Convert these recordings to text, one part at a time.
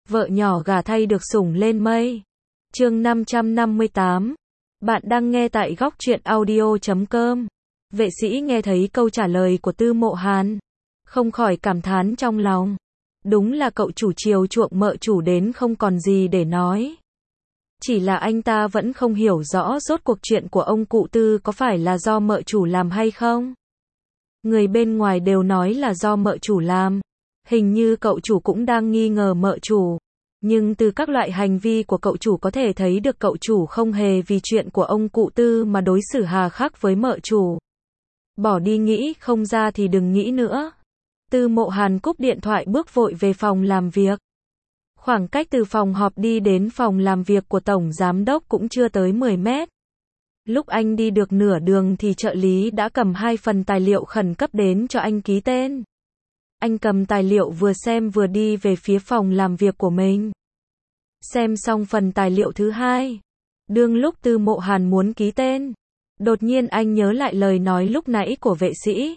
vợ nhỏ gả thay được sủng lên mây. Chương 558. Bạn đang nghe tại góc truyện audio.com. Vệ sĩ nghe thấy câu trả lời của Tư Mộ Hàn, không khỏi cảm thán trong lòng. Đúng là cậu chủ chiều chuộng mợ chủ đến không còn gì để nói. Chỉ là anh ta vẫn không hiểu rõ rốt cuộc chuyện của ông cụ Tư có phải là do mợ chủ làm hay không. Người bên ngoài đều nói là do mợ chủ làm. Hình như cậu chủ cũng đang nghi ngờ mợ chủ. Nhưng từ các loại hành vi của cậu chủ có thể thấy được cậu chủ không hề vì chuyện của ông cụ Tư mà đối xử hà khắc với mợ chủ. Bỏ đi nghĩ không ra thì đừng nghĩ nữa. Tư Mộ Hàn cúp điện thoại bước vội về phòng làm việc. Khoảng cách từ phòng họp đi đến phòng làm việc của Tổng Giám Đốc cũng chưa tới 10 mét. Lúc anh đi được nửa đường thì trợ lý đã cầm 2 phần tài liệu khẩn cấp đến cho anh ký tên. Anh cầm tài liệu vừa xem vừa đi về phía phòng làm việc của mình. Xem xong phần tài liệu thứ 2. Đương lúc Tư Mộ Hàn muốn ký tên, đột nhiên anh nhớ lại lời nói lúc nãy của vệ sĩ.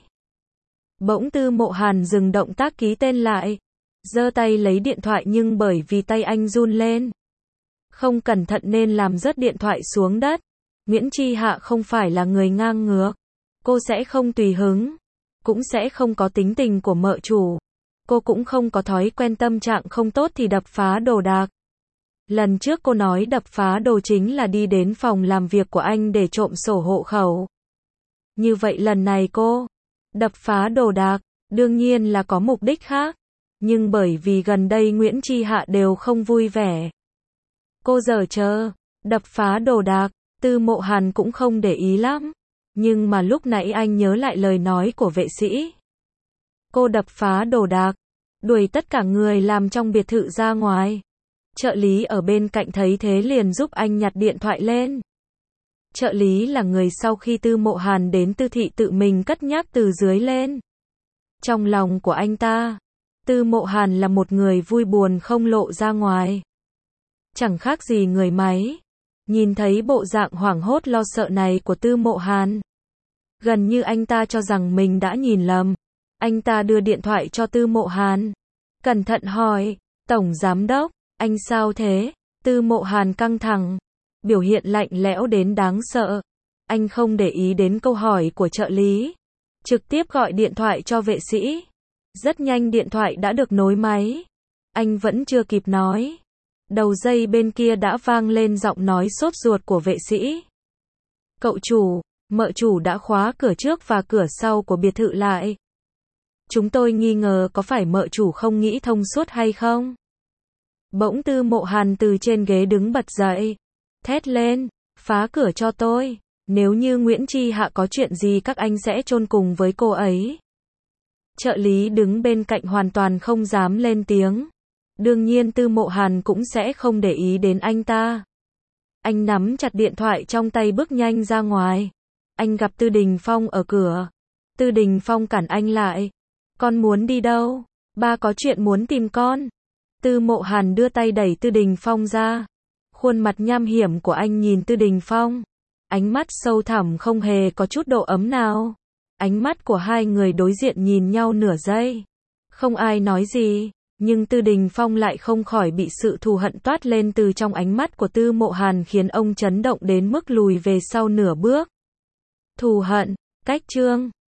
Bỗng Tư Mộ Hàn dừng động tác ký tên lại, giơ tay lấy điện thoại nhưng bởi vì tay anh run lên, không cẩn thận nên làm rớt điện thoại xuống đất. Nguyễn Chi Hạ không phải là người ngang ngược. Cô sẽ không tùy hứng, cũng sẽ không có tính tình của mợ chủ. Cô cũng không có thói quen tâm trạng không tốt thì đập phá đồ đạc. Lần trước cô nói đập phá đồ chính là đi đến phòng làm việc của anh để trộm sổ hộ khẩu. Như vậy lần này cô đập phá đồ đạc, đương nhiên là có mục đích khác. Nhưng bởi vì gần đây Nguyễn Chi Hạ đều không vui vẻ, cô giở trò đập phá đồ đạc. Tư Mộ Hàn cũng không để ý lắm. Nhưng mà lúc nãy anh nhớ lại lời nói của vệ sĩ. Cô đập phá đồ đạc, đuổi tất cả người làm trong biệt thự ra ngoài. Trợ lý ở bên cạnh thấy thế liền giúp anh nhặt điện thoại lên. Trợ lý là người sau khi Tư Mộ Hàn đến Tư thị tự mình cất nhắc từ dưới lên. Trong lòng của anh ta, Tư Mộ Hàn là một người vui buồn không lộ ra ngoài. Chẳng khác gì người máy. Nhìn thấy bộ dạng hoảng hốt lo sợ này của Tư Mộ Hàn, gần như anh ta cho rằng mình đã nhìn lầm. Anh ta đưa điện thoại cho Tư Mộ Hàn, cẩn thận hỏi, Tổng Giám Đốc, anh sao thế? Tư Mộ Hàn căng thẳng, biểu hiện lạnh lẽo đến đáng sợ. Anh không để ý đến câu hỏi của trợ lý, trực tiếp gọi điện thoại cho vệ sĩ. Rất nhanh điện thoại đã được nối máy. Anh vẫn chưa kịp nói, đầu dây bên kia đã vang lên giọng nói sốt ruột của vệ sĩ. Cậu chủ, mợ chủ đã khóa cửa trước và cửa sau của biệt thự lại. Chúng tôi nghi ngờ có phải mợ chủ không nghĩ thông suốt hay không? Bỗng Tư Mộ Hàn từ trên ghế đứng bật dậy, thét lên, phá cửa cho tôi. Nếu như Nguyễn Chi Hạ có chuyện gì các anh sẽ chôn cùng với cô ấy. Trợ lý đứng bên cạnh hoàn toàn không dám lên tiếng. Đương nhiên Tư Mộ Hàn cũng sẽ không để ý đến anh ta. Anh nắm chặt điện thoại trong tay bước nhanh ra ngoài. Anh gặp Tư Đình Phong ở cửa. Tư Đình Phong cản anh lại. Con muốn đi đâu? Ba có chuyện muốn tìm con. Tư Mộ Hàn đưa tay đẩy Tư Đình Phong ra. Khuôn mặt nham hiểm của anh nhìn Tư Đình Phong. Ánh mắt sâu thẳm không hề có chút độ ấm nào. Ánh mắt của hai người đối diện nhìn nhau nửa giây. Không ai nói gì. Nhưng Tư Đình Phong lại không khỏi bị sự thù hận toát lên từ trong ánh mắt của Tư Mộ Hàn khiến ông chấn động đến mức lùi về sau nửa bước. Thù hận, cách chương